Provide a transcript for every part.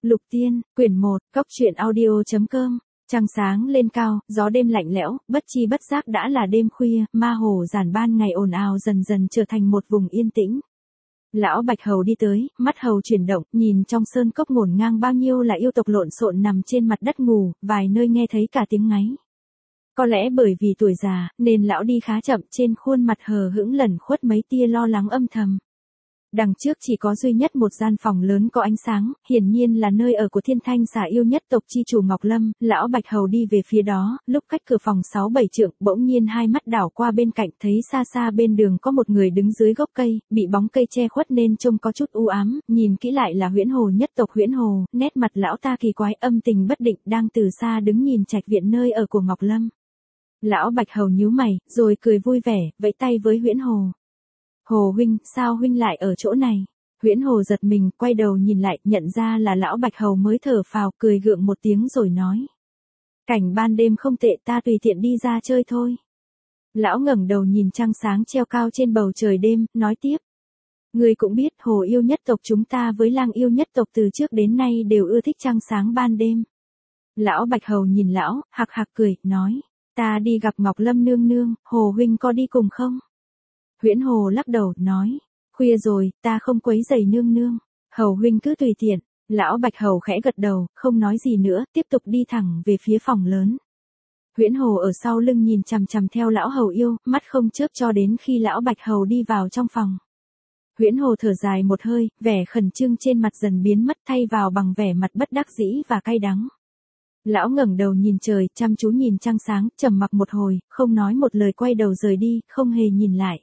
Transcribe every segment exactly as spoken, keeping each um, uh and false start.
Lục Tiên, quyển một, cốc truyện audio.com. Trăng sáng lên cao, gió đêm lạnh lẽo, bất chi bất giác đã là đêm khuya, ma hồ giản ban ngày ồn ào dần dần trở thành một vùng yên tĩnh. Lão Bạch Hầu đi tới, mắt hầu chuyển động, nhìn trong sơn cốc ngổn ngang bao nhiêu là yêu tộc lộn xộn nằm trên mặt đất ngủ, vài nơi nghe thấy cả tiếng ngáy. Có lẽ bởi vì tuổi già, nên lão đi khá chậm, trên khuôn mặt hờ hững lẩn khuất mấy tia lo lắng âm thầm. Đằng trước chỉ có duy nhất một gian phòng lớn có ánh sáng, hiển nhiên là nơi ở của thiên thanh xà yêu nhất tộc chi chủ Ngọc Lâm. Lão Bạch Hầu đi về phía đó, lúc cách cửa phòng sáu bảy trượng, bỗng nhiên hai mắt đảo qua bên cạnh, thấy xa xa bên đường có một người đứng dưới gốc cây, bị bóng cây che khuất nên trông có chút u ám, nhìn kỹ lại là Huyễn Hồ nhất tộc Huyễn Hồ, nét mặt lão ta kỳ quái, âm tình bất định, đang từ xa đứng nhìn trạch viện nơi ở của Ngọc Lâm. Lão Bạch Hầu nhíu mày, rồi cười vui vẻ, vẫy tay với Huyễn Hồ. Hồ huynh, sao huynh lại ở chỗ này? Huyễn Hồ giật mình, quay đầu nhìn lại, nhận ra là lão Bạch Hầu mới thở phào, cười gượng một tiếng rồi nói. Cảnh ban đêm không tệ, ta tùy tiện đi ra chơi thôi. Lão ngẩng đầu nhìn trăng sáng treo cao trên bầu trời đêm, nói tiếp. Ngươi cũng biết, Hồ yêu nhất tộc chúng ta với Lang yêu nhất tộc từ trước đến nay đều ưa thích trăng sáng ban đêm. Lão Bạch Hầu nhìn lão, hạc hạc cười, nói. Ta đi gặp Ngọc Lâm nương nương, Hồ huynh có đi cùng không? Huyễn Hồ lắc đầu, nói, khuya rồi, ta không quấy rầy nương nương, Hầu huynh cứ tùy tiện. Lão Bạch Hầu khẽ gật đầu, không nói gì nữa, tiếp tục đi thẳng về phía phòng lớn. Huyễn Hồ ở sau lưng nhìn chằm chằm theo lão Hầu yêu, mắt không chớp cho đến khi lão Bạch Hầu đi vào trong phòng. Huyễn Hồ thở dài một hơi, vẻ khẩn trương trên mặt dần biến mất, thay vào bằng vẻ mặt bất đắc dĩ và cay đắng. Lão ngẩng đầu nhìn trời, chăm chú nhìn trăng sáng, trầm mặc một hồi, không nói một lời, quay đầu rời đi, không hề nhìn lại.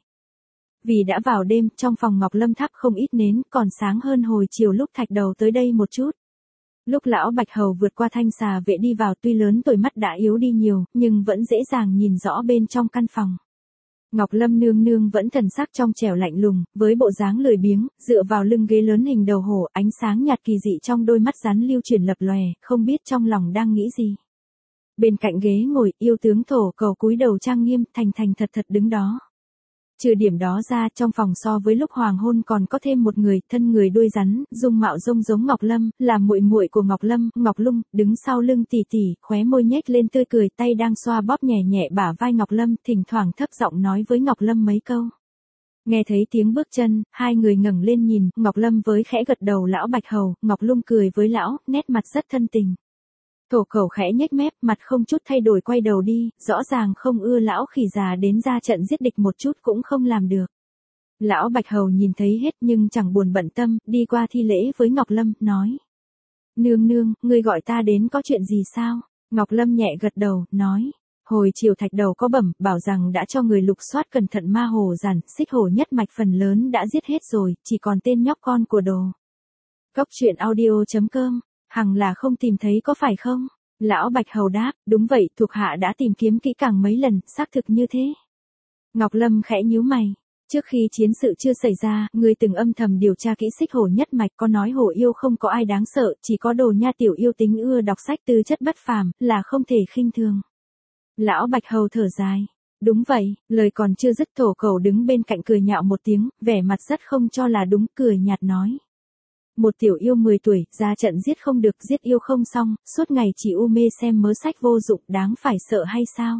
Vì đã vào đêm, trong phòng Ngọc Lâm thắp không ít nến, còn sáng hơn hồi chiều lúc Thạch Đầu tới đây một chút. Lúc lão Bạch Hầu vượt qua thanh xà vệ đi vào, tuy lớn tuổi mắt đã yếu đi nhiều, nhưng vẫn dễ dàng nhìn rõ bên trong căn phòng. Ngọc Lâm nương nương vẫn thần sắc trong trẻo lạnh lùng, với bộ dáng lười biếng, dựa vào lưng ghế lớn hình đầu hổ, ánh sáng nhạt kỳ dị trong đôi mắt rắn lưu chuyển lập lòe, không biết trong lòng đang nghĩ gì. Bên cạnh ghế ngồi, yêu tướng Thổ Cầu cúi đầu trang nghiêm, thành thành thật thật đứng đó. Trừ điểm đó ra, trong phòng so với lúc hoàng hôn còn có thêm một người, thân người đuôi rắn, dung mạo rông giống Ngọc Lâm, là muội muội của Ngọc Lâm, Ngọc Lung, đứng sau lưng tỷ tỷ, khóe môi nhếch lên tươi cười, tay đang xoa bóp nhẹ nhẹ bả vai Ngọc Lâm, thỉnh thoảng thấp giọng nói với Ngọc Lâm mấy câu. Nghe thấy tiếng bước chân, hai người ngẩng lên nhìn, Ngọc Lâm với khẽ gật đầu lão Bạch Hầu, Ngọc Lung cười với lão, nét mặt rất thân tình. Thổ Cầu khẽ nhếch mép, mặt không chút thay đổi quay đầu đi, rõ ràng không ưa lão khỉ già đến ra trận giết địch một chút cũng không làm được. Lão Bạch Hầu nhìn thấy hết nhưng chẳng buồn bận tâm, đi qua thi lễ với Ngọc Lâm, nói. Nương nương, ngươi gọi ta đến có chuyện gì sao? Ngọc Lâm nhẹ gật đầu, nói. Hồi chiều Thạch Đầu có bẩm, bảo rằng đã cho người lục soát cẩn thận ma hồ giản, xích hổ nhất mạch phần lớn đã giết hết rồi, chỉ còn tên nhóc con của đồ. Cốc truyện audio.com. Hằng là không tìm thấy có phải không? Lão Bạch Hầu đáp, đúng vậy, thuộc hạ đã tìm kiếm kỹ càng mấy lần, xác thực như thế. Ngọc Lâm khẽ nhíu mày. Trước khi chiến sự chưa xảy ra, người từng âm thầm điều tra kỹ xích hổ nhất mạch, có nói hổ yêu không có ai đáng sợ, chỉ có đồ nha tiểu yêu tính ưa đọc sách tư chất bất phàm, là không thể khinh thường. Lão Bạch Hầu thở dài. Đúng vậy, lời còn chưa dứt Thổ Cầu đứng bên cạnh cười nhạo một tiếng, vẻ mặt rất không cho là đúng, cười nhạt nói. Một tiểu yêu mười tuổi, ra trận giết không được, giết yêu không xong, suốt ngày chỉ u mê xem mớ sách vô dụng, đáng phải sợ hay sao?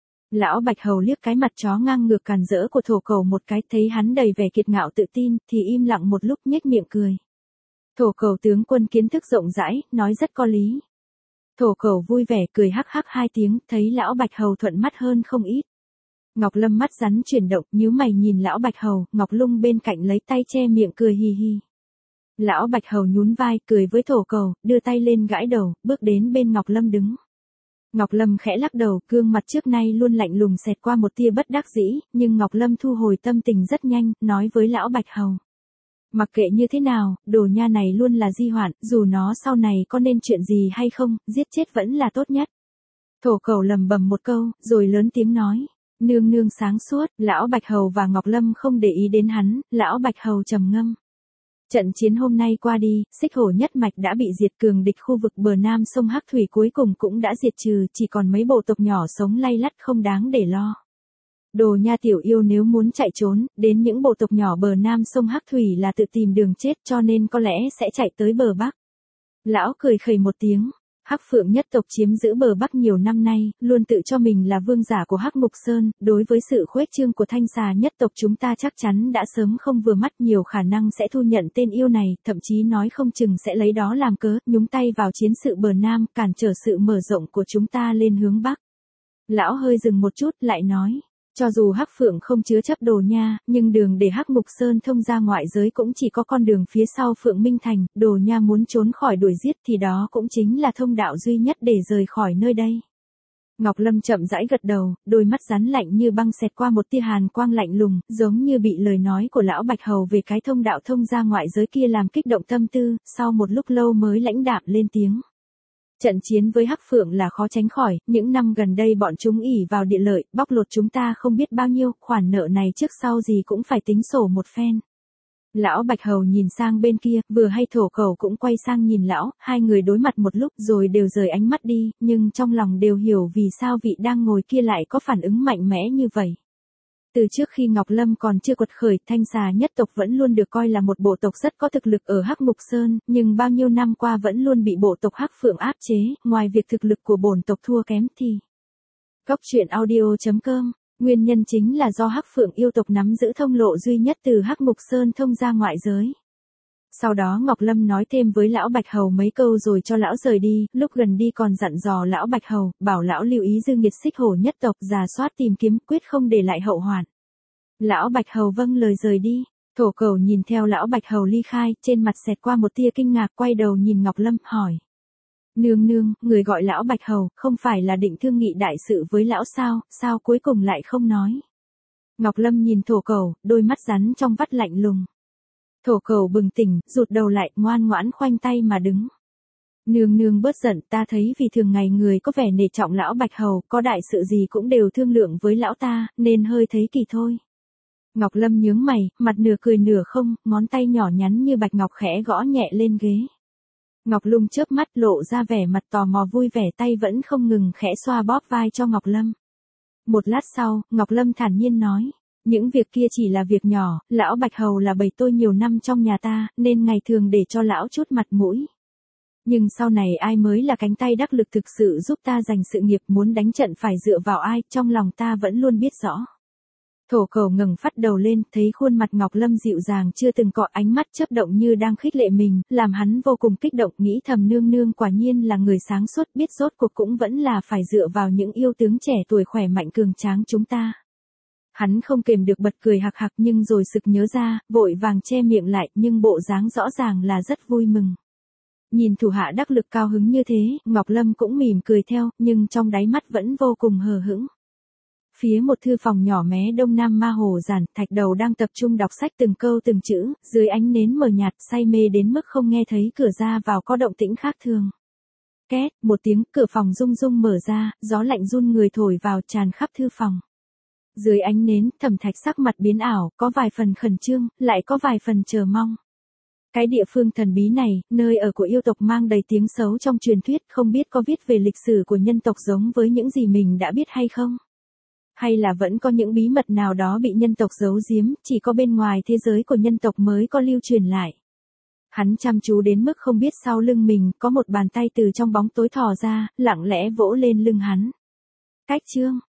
Lão Bạch Hầu liếc cái mặt chó ngang ngược càn rỡ của Thổ Cầu một cái, thấy hắn đầy vẻ kiệt ngạo tự tin, thì im lặng một lúc nhếch miệng cười. Thổ Cầu tướng quân kiến thức rộng rãi, nói rất có lý. Thổ Cầu vui vẻ cười hắc hắc hai tiếng, thấy lão Bạch Hầu thuận mắt hơn không ít. Ngọc Lâm mắt rắn chuyển động, nhíu mày nhìn lão Bạch Hầu, Ngọc Lung bên cạnh lấy tay che miệng cười hì hì. Lão Bạch Hầu nhún vai, cười với Thổ Cầu, đưa tay lên gãi đầu, bước đến bên Ngọc Lâm đứng. Ngọc Lâm khẽ lắc đầu, gương mặt trước nay luôn lạnh lùng xẹt qua một tia bất đắc dĩ, nhưng Ngọc Lâm thu hồi tâm tình rất nhanh, nói với lão Bạch Hầu. Mặc kệ như thế nào, đồ nha này luôn là di hoạn, dù nó sau này có nên chuyện gì hay không, giết chết vẫn là tốt nhất. Thổ Cầu lầm bầm một câu, rồi lớn tiếng nói. Nương nương sáng suốt, lão Bạch Hầu và Ngọc Lâm không để ý đến hắn, lão Bạch Hầu trầm ngâm. Trận chiến hôm nay qua đi, xích hổ nhất mạch đã bị diệt, cường địch khu vực bờ nam sông Hắc Thủy cuối cùng cũng đã diệt trừ, chỉ còn mấy bộ tộc nhỏ sống lay lắt không đáng để lo. Đồ nha tiểu yêu nếu muốn chạy trốn, đến những bộ tộc nhỏ bờ nam sông Hắc Thủy là tự tìm đường chết, cho nên có lẽ sẽ chạy tới bờ bắc. Lão cười khẩy một tiếng. Hắc Phượng nhất tộc chiếm giữ bờ Bắc nhiều năm nay, luôn tự cho mình là vương giả của Hắc Mục Sơn, đối với sự khuếch trương của thanh xà nhất tộc chúng ta chắc chắn đã sớm không vừa mắt, nhiều khả năng sẽ thu nhận tên yêu này, thậm chí nói không chừng sẽ lấy đó làm cớ, nhúng tay vào chiến sự bờ Nam, cản trở sự mở rộng của chúng ta lên hướng Bắc. Lão hơi dừng một chút, lại nói. Cho dù Hắc Phượng không chứa chấp Đồ Nha, nhưng đường để Hắc Mục Sơn thông ra ngoại giới cũng chỉ có con đường phía sau Phượng Minh Thành, Đồ Nha muốn trốn khỏi đuổi giết thì đó cũng chính là thông đạo duy nhất để rời khỏi nơi đây. Ngọc Lâm chậm rãi gật đầu, đôi mắt rắn lạnh như băng xẹt qua một tia hàn quang lạnh lùng, giống như bị lời nói của lão Bạch Hầu về cái thông đạo thông ra ngoại giới kia làm kích động tâm tư, sau một lúc lâu mới lãnh đạm lên tiếng. Trận chiến với Hắc Phượng là khó tránh khỏi, những năm gần đây bọn chúng ỷ vào địa lợi, bóc lột chúng ta không biết bao nhiêu, khoản nợ này trước sau gì cũng phải tính sổ một phen. Lão Bạch Hầu nhìn sang bên kia, vừa hay Thổ Cẩu cũng quay sang nhìn lão, hai người đối mặt một lúc rồi đều rời ánh mắt đi, nhưng trong lòng đều hiểu vì sao vị đang ngồi kia lại có phản ứng mạnh mẽ như vậy. Từ trước khi Ngọc Lâm còn chưa quật khởi, thanh xà nhất tộc vẫn luôn được coi là một bộ tộc rất có thực lực ở Hắc Mục Sơn, nhưng bao nhiêu năm qua vẫn luôn bị bộ tộc Hắc Phượng áp chế, ngoài việc thực lực của bổn tộc thua kém thì. Cóc truyện audio chấm com, nguyên nhân chính là do Hắc Phượng yêu tộc nắm giữ thông lộ duy nhất từ Hắc Mục Sơn thông ra ngoại giới. Sau đó Ngọc Lâm nói thêm với lão Bạch Hầu mấy câu rồi cho lão rời đi, lúc gần đi còn dặn dò lão Bạch Hầu, bảo lão lưu ý dư nghiệt xích hổ nhất tộc, rà soát tìm kiếm, quyết không để lại hậu hoạn. Lão Bạch Hầu vâng lời rời đi. Thổ Cẩu nhìn theo lão Bạch Hầu ly khai, trên mặt xẹt qua một tia kinh ngạc, quay đầu nhìn Ngọc Lâm, hỏi. Nương nương, người gọi lão Bạch Hầu, không phải là định thương nghị đại sự với lão sao, sao cuối cùng lại không nói. Ngọc Lâm nhìn Thổ Cẩu, đôi mắt rắn trong vắt lạnh lùng. Thổ Cẩu bừng tỉnh, rụt đầu lại, ngoan ngoãn khoanh tay mà đứng. Nương nương bớt giận, ta thấy vì thường ngày người có vẻ nể trọng lão Bạch Hầu, có đại sự gì cũng đều thương lượng với lão ta, nên hơi thấy kỳ thôi. Ngọc Lâm nhướng mày, mặt nửa cười nửa không, ngón tay nhỏ nhắn như bạch ngọc khẽ gõ nhẹ lên ghế. Ngọc Lung chớp mắt lộ ra vẻ mặt tò mò vui vẻ, tay vẫn không ngừng khẽ xoa bóp vai cho Ngọc Lâm. Một lát sau, Ngọc Lâm thản nhiên nói. Những việc kia chỉ là việc nhỏ, lão Bạch Hầu là bầy tôi nhiều năm trong nhà ta, nên ngày thường để cho lão chút mặt mũi. Nhưng sau này ai mới là cánh tay đắc lực thực sự giúp ta giành sự nghiệp, muốn đánh trận phải dựa vào ai, trong lòng ta vẫn luôn biết rõ. Thổ Cẩu ngẩng phát đầu lên, thấy khuôn mặt Ngọc Lâm dịu dàng chưa từng có, ánh mắt chớp động như đang khích lệ mình, làm hắn vô cùng kích động, nghĩ thầm nương nương quả nhiên là người sáng suốt, biết rốt cuộc cũng vẫn là phải dựa vào những yêu tướng trẻ tuổi khỏe mạnh cường tráng chúng ta. Hắn không kềm được bật cười hạc hạc, nhưng rồi sực nhớ ra, vội vàng che miệng lại, nhưng bộ dáng rõ ràng là rất vui mừng. Nhìn thủ hạ đắc lực cao hứng như thế, Ngọc Lâm cũng mỉm cười theo, nhưng trong đáy mắt vẫn vô cùng hờ hững. Phía một thư phòng nhỏ mé đông nam Ma Hồ Giản, Thạch Đầu đang tập trung đọc sách từng câu từng chữ, dưới ánh nến mờ nhạt, say mê đến mức không nghe thấy cửa ra vào có động tĩnh khác thường. Két, một tiếng, cửa phòng rung rung mở ra, gió lạnh run người thổi vào tràn khắp thư phòng. Dưới ánh nến, Thẩm Thạch sắc mặt biến ảo, có vài phần khẩn trương, lại có vài phần chờ mong. Cái địa phương thần bí này, nơi ở của yêu tộc mang đầy tiếng xấu trong truyền thuyết, không biết có viết về lịch sử của nhân tộc giống với những gì mình đã biết hay không? Hay là vẫn có những bí mật nào đó bị nhân tộc giấu giếm, chỉ có bên ngoài thế giới của nhân tộc mới có lưu truyền lại. Hắn chăm chú đến mức không biết sau lưng mình có một bàn tay từ trong bóng tối thò ra, lặng lẽ vỗ lên lưng hắn. Cách chương